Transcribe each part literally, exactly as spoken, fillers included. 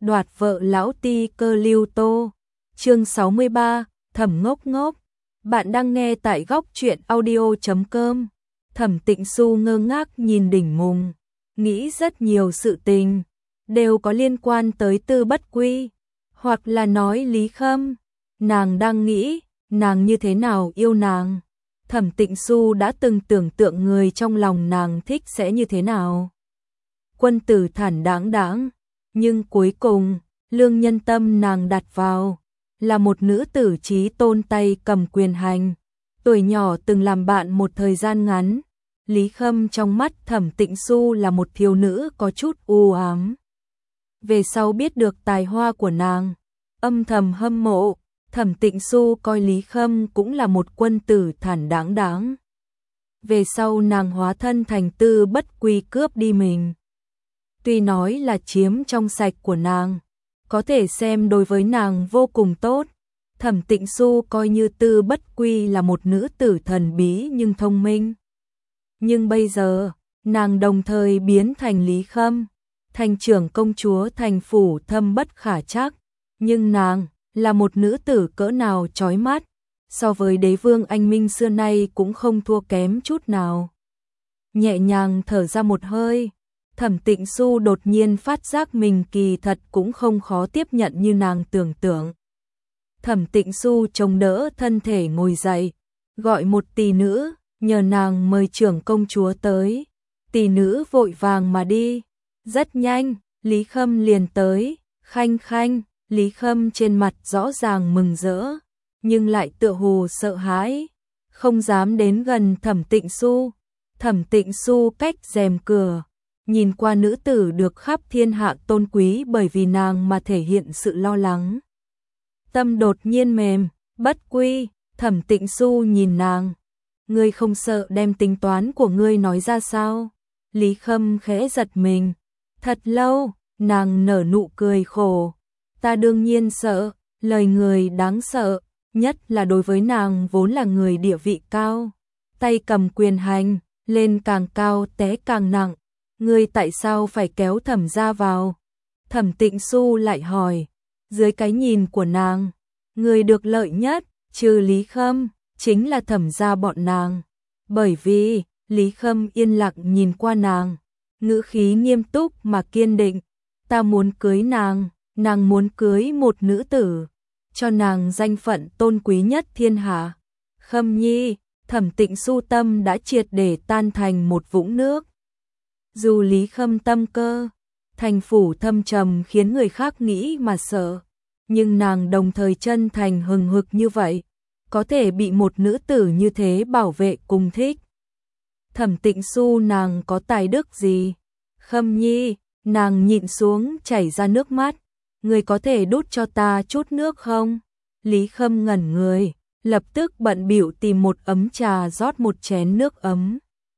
đoạt vợ lão ti cơ Lưu Tô. Chương sáu mươi ba, Thẩm Ngốc Ngốc. Bạn đang nghe tại góc truyện audio chấm com. Thẩm Tịnh Xu ngơ ngác nhìn đỉnh mùng, nghĩ rất nhiều sự tình, đều có liên quan tới Tư Bất Quy, hoặc là nói Lý Khâm. Nàng đang nghĩ, nàng như thế nào yêu nàng. Thẩm Tịnh Xu đã từng tưởng tượng người trong lòng nàng thích sẽ như thế nào. Quân tử thản đáng đáng, nhưng cuối cùng, lương nhân tâm nàng đặt vào, là một nữ tử trí tôn tay cầm quyền hành. Tuổi nhỏ từng làm bạn một thời gian ngắn, Lý Khâm trong mắt Thẩm Tịnh Xu là một thiếu nữ có chút u ám. Về sau biết được tài hoa của nàng, âm thầm hâm mộ, Thẩm Tịnh Xu coi Lý Khâm cũng là một quân tử thản đáng đáng. Về sau nàng hóa thân thành Tư Bất Quy cướp đi mình. Tuy nói là chiếm trong sạch của nàng, có thể xem đối với nàng vô cùng tốt. Thẩm Tịnh Xu coi như Tư Bất Quy là một nữ tử thần bí nhưng thông minh. Nhưng bây giờ, nàng đồng thời biến thành Lý Khâm, thành trưởng công chúa thành phủ thâm bất khả trắc. Nhưng nàng là một nữ tử cỡ nào chói mắt, so với đế vương anh minh xưa nay cũng không thua kém chút nào. Nhẹ nhàng thở ra một hơi, Thẩm Tịnh Xu đột nhiên phát giác mình kỳ thật cũng không khó tiếp nhận như nàng tưởng tượng. Thẩm Tịnh Xu chống đỡ thân thể ngồi dậy, gọi một tỷ nữ, nhờ nàng mời trưởng công chúa tới. Tỷ nữ vội vàng mà đi. Rất nhanh, Lý Khâm liền tới. Khanh khanh, Lý Khâm trên mặt rõ ràng mừng rỡ, nhưng lại tựa hồ sợ hãi, không dám đến gần Thẩm Tịnh Xu. Thẩm Tịnh Xu cách rèm cửa, nhìn qua nữ tử được khắp thiên hạ tôn quý bởi vì nàng mà thể hiện sự lo lắng. Tâm đột nhiên mềm. Bất Quy. Thẩm Tịnh Xu nhìn nàng. Ngươi không sợ đem tính toán của ngươi nói ra sao? Lý Khâm khẽ giật mình. Thật lâu, nàng nở nụ cười khổ. Ta đương nhiên sợ, lời người đáng sợ, nhất là đối với nàng vốn là người địa vị cao. Tay cầm quyền hành, lên càng cao té càng nặng. Ngươi tại sao phải kéo Thẩm gia vào? Thẩm Tịnh Xu lại hỏi. Dưới cái nhìn của nàng, người được lợi nhất, trừ Lý Khâm, chính là Thẩm gia bọn nàng. Bởi vì, Lý Khâm yên lặng nhìn qua nàng, ngữ khí nghiêm túc mà kiên định. Ta muốn cưới nàng, nàng muốn cưới một nữ tử, cho nàng danh phận tôn quý nhất thiên hạ. Khâm nhi, Thẩm Tịnh Xu tâm đã triệt để tan thành một vũng nước. Dù Lý Khâm tâm cơ, thành phủ thâm trầm khiến người khác nghĩ mà sợ, nhưng nàng đồng thời chân thành hừng hực như vậy, có thể bị một nữ tử như thế bảo vệ cùng thích. Thẩm Tịnh Xu nàng có tài đức gì? Khâm nhi, nàng nhịn xuống chảy ra nước mắt. Người có thể đút cho ta chút nước không? Lý Khâm ngẩn người, lập tức bận bịu tìm một ấm trà rót một chén nước ấm,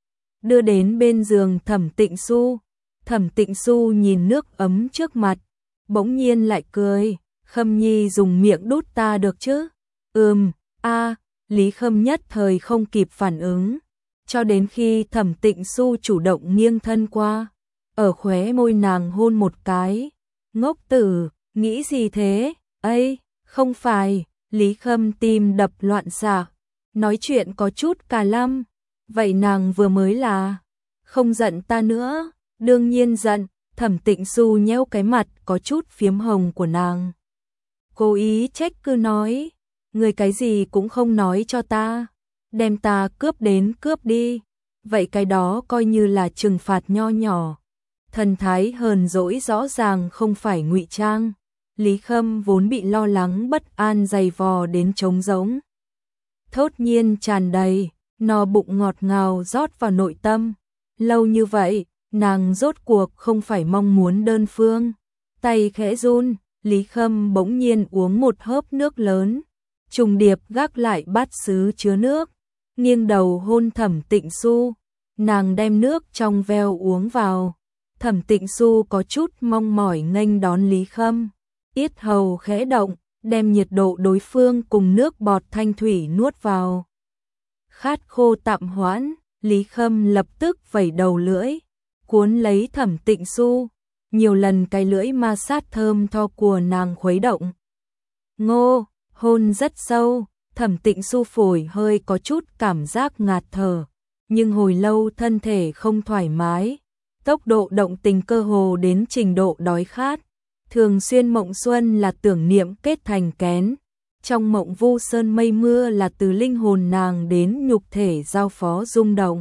đưa đến bên giường Thẩm Tịnh Xu. Thẩm Tịnh Xu nhìn nước ấm trước mặt, bỗng nhiên lại cười. Khâm nhi dùng miệng đút ta được chứ? Ừm, a. Lý Khâm nhất thời không kịp phản ứng, cho đến khi Thẩm Tịnh Xu chủ động nghiêng thân qua, ở khóe môi nàng hôn một cái. Ngốc tử, nghĩ gì thế? Ây, không phải. Lý Khâm tim đập loạn xạ, nói chuyện có chút cà lăm. Vậy nàng vừa mới là không giận ta nữa? Đương nhiên giận. Thẩm Tịnh Xu nhéo cái mặt có chút phiếm hồng của nàng, cố ý trách cứ nói. Người cái gì cũng không nói cho ta, đem ta cướp đến cướp đi, vậy cái đó coi như là trừng phạt nho nhỏ. Thần thái hờn dỗi rõ ràng không phải ngụy trang. Lý Khâm vốn bị lo lắng bất an dày vò đến trống rỗng, thốt nhiên tràn đầy, no bụng ngọt ngào rót vào nội tâm. Lâu như vậy, nàng rốt cuộc không phải mong muốn đơn phương. Tay khẽ run, Lý Khâm bỗng nhiên uống một hớp nước lớn, trùng điệp gác lại bát sứ chứa nước, nghiêng đầu hôn Thẩm Tịnh Xu. Nàng đem nước trong veo uống vào. Thẩm Tịnh Xu có chút mong mỏi nghênh đón Lý Khâm, yết hầu khẽ động, đem nhiệt độ đối phương cùng nước bọt thanh thủy nuốt vào. Khát khô tạm hoãn, Lý Khâm lập tức vẩy đầu lưỡi, cuốn lấy Thẩm Tịnh Xu, nhiều lần cái lưỡi ma sát thơm tho của nàng khuấy động. Ngô, hôn rất sâu, Thẩm Tịnh Xu phổi hơi có chút cảm giác ngạt thở, nhưng hồi lâu thân thể không thoải mái, tốc độ động tình cơ hồ đến trình độ đói khát. Thường xuyên mộng xuân là tưởng niệm kết thành kén, trong mộng vu sơn mây mưa là từ linh hồn nàng đến nhục thể giao phó rung động.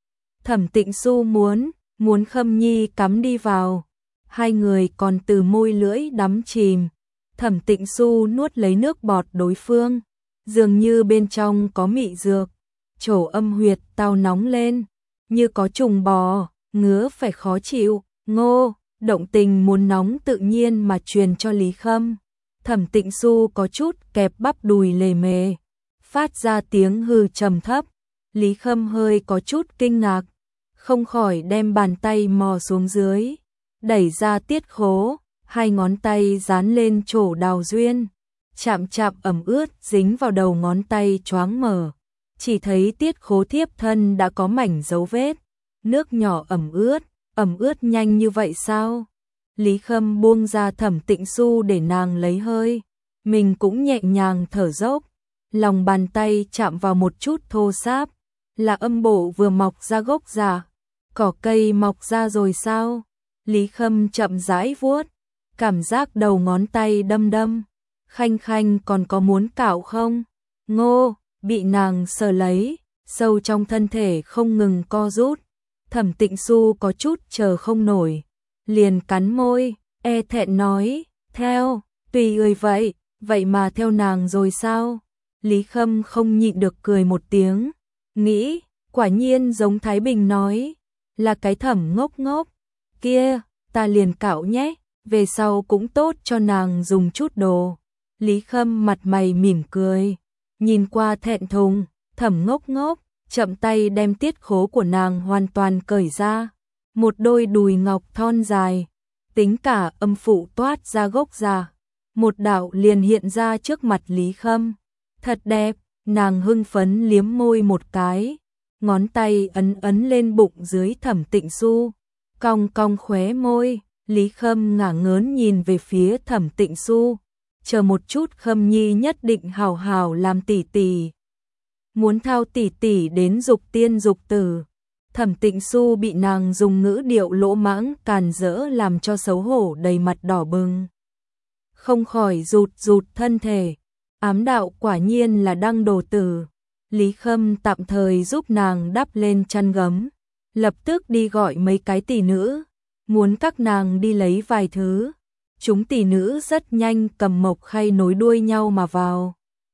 Thẩm Tịnh Xu muốn, muốn Khâm Nhi cắm đi vào, hai người còn từ môi lưỡi đắm chìm. Thẩm Tịnh Xu nuốt lấy nước bọt đối phương, dường như bên trong có mị dược, chỗ âm huyệt tao nóng lên, như có trùng bò, ngứa phải khó chịu. Ngô, động tình muốn nóng tự nhiên mà truyền cho Lý Khâm. Thẩm Tịnh Xu có chút kẹp bắp đùi lề mề, phát ra tiếng hừ trầm thấp. Lý Khâm hơi có chút kinh ngạc, không khỏi đem bàn tay mò xuống dưới, đẩy ra tiết khố, hai ngón tay dán lên chỗ đào duyên, chạm chạm ẩm ướt dính vào đầu ngón tay choáng mở, chỉ thấy tiết khố thiếp thân đã có mảnh dấu vết, nước nhỏ ẩm ướt, ẩm ướt nhanh như vậy sao? Lý Khâm buông ra Thẩm Tịnh Xu để nàng lấy hơi, mình cũng nhẹ nhàng thở dốc, lòng bàn tay chạm vào một chút thô sáp, là âm bộ vừa mọc ra gốc già, cỏ cây mọc ra rồi sao? Lý Khâm chậm rãi vuốt, cảm giác đầu ngón tay đâm đâm, khanh khanh còn có muốn cạo không? Ngô, bị nàng sờ lấy, sâu trong thân thể không ngừng co rút. Thẩm Tịnh Xu có chút chờ không nổi, liền cắn môi, e thẹn nói, theo, tùy ơi vậy, vậy mà theo nàng rồi sao? Lý Khâm không nhịn được cười một tiếng, nghĩ, quả nhiên giống Thái Bình nói, là cái thẩm ngốc ngốc, kia, ta liền cạo nhé, về sau cũng tốt cho nàng dùng chút đồ. Lý Khâm mặt mày mỉm cười, nhìn qua thẹn thùng, thẩm ngốc ngốc, chậm tay đem tiết khố của nàng hoàn toàn cởi ra, một đôi đùi ngọc thon dài, tính cả âm phụ toát ra gốc già, một đạo liền hiện ra trước mặt Lý Khâm. Thật đẹp, nàng hưng phấn liếm môi một cái, ngón tay ấn ấn lên bụng dưới Thẩm Tịnh Xu, cong cong khóe môi. Lý Khâm ngả ngớn nhìn về phía Thẩm Tịnh Xu, chờ một chút Khâm Nhi nhất định hào hào làm tỷ tỷ. Muốn thao tỷ tỷ đến dục tiên dục tử. Thẩm Tịnh Xu bị nàng dùng ngữ điệu lỗ mãng càn rỡ làm cho xấu hổ đầy mặt đỏ bừng. Không khỏi rụt rụt thân thể, ám đạo quả nhiên là đăng đồ tử. Lý Khâm tạm thời giúp nàng đắp lên chăn gấm, lập tức đi gọi mấy cái tỷ nữ, muốn các nàng đi lấy vài thứ. Chúng tỷ nữ rất nhanh cầm mộc khay nối đuôi nhau mà vào.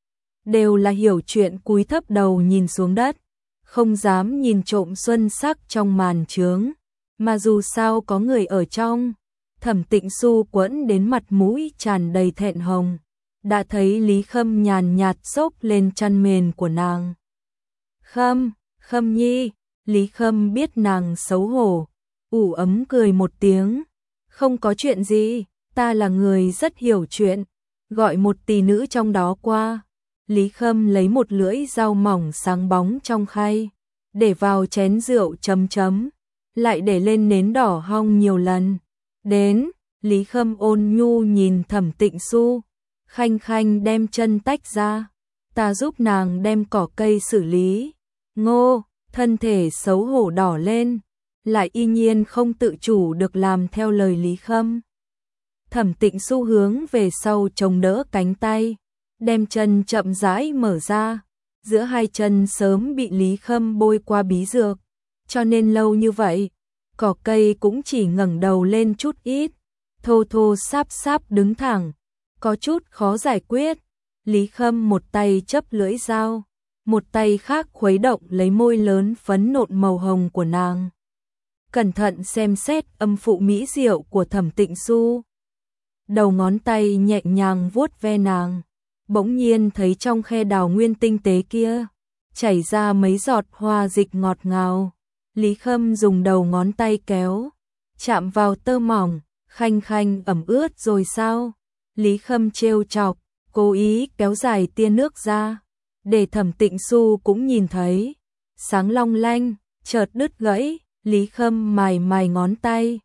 Đều là hiểu chuyện cúi thấp đầu nhìn xuống đất, không dám nhìn trộm xuân sắc trong màn trướng, mà dù sao có người ở trong. Thẩm Tịnh Xu quẫn đến mặt mũi tràn đầy thẹn hồng, đã thấy Lý Khâm nhàn nhạt xốc lên chăn mền của nàng. Khâm, Khâm Nhi, Lý Khâm biết nàng xấu hổ, ủ ấm cười một tiếng, không có chuyện gì, ta là người rất hiểu chuyện, gọi một tỷ nữ trong đó qua. Lý Khâm lấy một lưỡi dao mỏng sáng bóng trong khay, để vào chén rượu chấm chấm, lại để lên nến đỏ hong nhiều lần. Đến, Lý Khâm ôn nhu nhìn Thẩm Tịnh Xu, khanh khanh đem chân tách ra, ta giúp nàng đem cỏ cây xử lý. Ngô, thân thể xấu hổ đỏ lên, lại y nhiên không tự chủ được làm theo lời Lý Khâm. Thẩm Tịnh Xu hướng về sau chống đỡ cánh tay, đem chân chậm rãi mở ra, giữa hai chân sớm bị Lý Khâm bôi qua bí dược, cho nên lâu như vậy, cỏ cây cũng chỉ ngẩng đầu lên chút ít, thô thô sáp sáp đứng thẳng, có chút khó giải quyết. Lý Khâm một tay chấp lưỡi dao, một tay khác khuấy động lấy môi lớn phấn nộn màu hồng của nàng. Cẩn thận xem xét âm phụ mỹ diệu của Thẩm Tịnh Xu. Đầu ngón tay nhẹ nhàng vuốt ve nàng, bỗng nhiên thấy trong khe đào nguyên tinh tế kia, chảy ra mấy giọt hoa dịch ngọt ngào. Lý Khâm dùng đầu ngón tay kéo, chạm vào tơ mỏng, khanh khanh ẩm ướt rồi sao? Lý Khâm trêu chọc, cố ý kéo dài tia nước ra, để Thẩm Tịnh Xu cũng nhìn thấy, sáng long lanh, chợt đứt gãy. Lý Khâm mài mài ngón tay,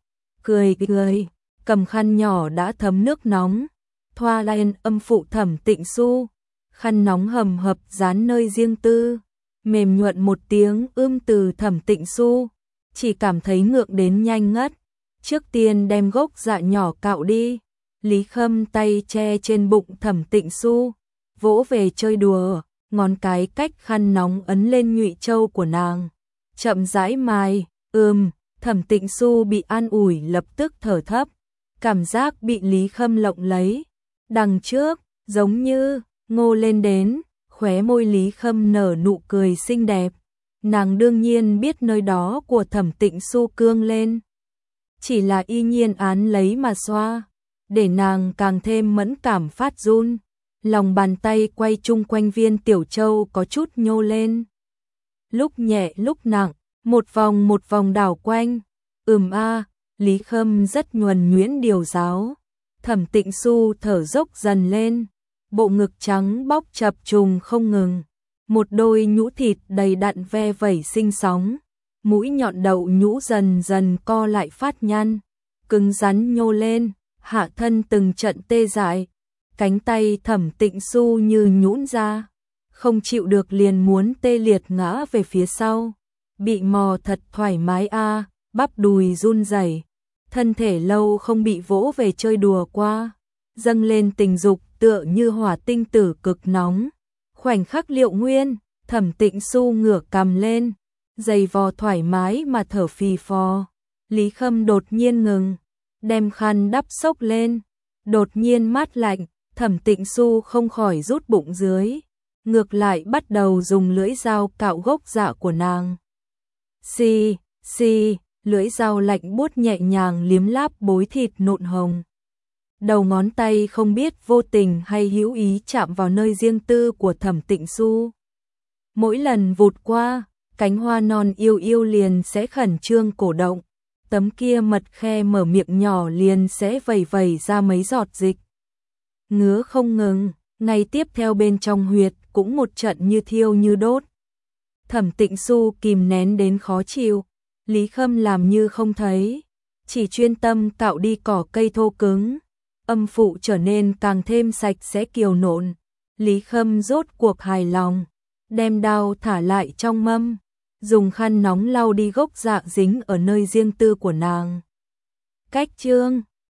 cười cười, cầm khăn nhỏ đã thấm nước nóng, thoa lên âm phụ Thẩm Tịnh Xu, khăn nóng hầm hập dán nơi riêng tư, mềm nhuận một tiếng ưm từ Thẩm Tịnh Xu, chỉ cảm thấy ngượng đến nhanh ngất. Trước tiên đem gốc dạ nhỏ cạo đi, Lý Khâm tay che trên bụng Thẩm Tịnh Xu, vỗ về chơi đùa, ngón cái cách khăn nóng ấn lên nhụy châu của nàng, chậm rãi mài, ừm, Thẩm Tịnh Xu bị an ủi lập tức thở thấp, cảm giác bị Lý Khâm lộng lấy, đằng trước, giống như, ngô lên đến, khóe môi Lý Khâm nở nụ cười xinh đẹp, nàng đương nhiên biết nơi đó của Thẩm Tịnh Xu cương lên, chỉ là y nhiên án lấy mà xoa, để nàng càng thêm mẫn cảm phát run, lòng bàn tay quay chung quanh viên tiểu châu có chút nhô lên, lúc nhẹ lúc nặng, một vòng một vòng đảo quanh, ừm a, Lý Khâm rất nhuần nhuyễn điều giáo, Thẩm Tịnh Xu thở dốc dần lên, bộ ngực trắng bóc chập trùng không ngừng, một đôi nhũ thịt đầy đặn ve vẩy xinh xóng, mũi nhọn đậu nhũ dần dần co lại phát nhăn, cứng rắn nhô lên, hạ thân từng trận tê dại, cánh tay Thẩm Tịnh Xu như nhũn ra, không chịu được liền muốn tê liệt ngã về phía sau, bị mò thật thoải mái a, bắp đùi run rẩy, thân thể lâu không bị vỗ về chơi đùa qua, dâng lên tình dục tựa như hỏa tinh tử cực nóng. Khoảnh khắc Liệu Nguyên, Thẩm Tịnh Xu ngửa cằm lên, giày vò thoải mái mà thở phì phò. Lý Khâm đột nhiên ngừng, đem khăn đắp xốc lên, đột nhiên mát lạnh, Thẩm Tịnh Xu không khỏi rút bụng dưới, ngược lại bắt đầu dùng lưỡi dao cạo gốc dạ của nàng. Xì, xì, lưỡi dao lạnh buốt nhẹ nhàng liếm láp bối thịt nộn hồng. Đầu ngón tay không biết vô tình hay hữu ý chạm vào nơi riêng tư của Thẩm Tịnh Xu. Mỗi lần vụt qua, cánh hoa non yêu yêu liền sẽ khẩn trương cổ động, tấm kia mật khe mở miệng nhỏ liền sẽ vẩy vẩy ra mấy giọt dịch. Ngứa không ngừng, ngay tiếp theo bên trong huyệt cũng một trận như thiêu như đốt. Thẩm Tịnh Xu kìm nén đến khó chịu, Lý Khâm làm như không thấy, chỉ chuyên tâm cạo đi cỏ cây thô cứng. Âm phụ trở nên càng thêm sạch sẽ kiều nộn, Lý Khâm rốt cuộc hài lòng, đem đao thả lại trong mâm, dùng khăn nóng lau đi gốc dạ dính ở nơi riêng tư của nàng. Cách chương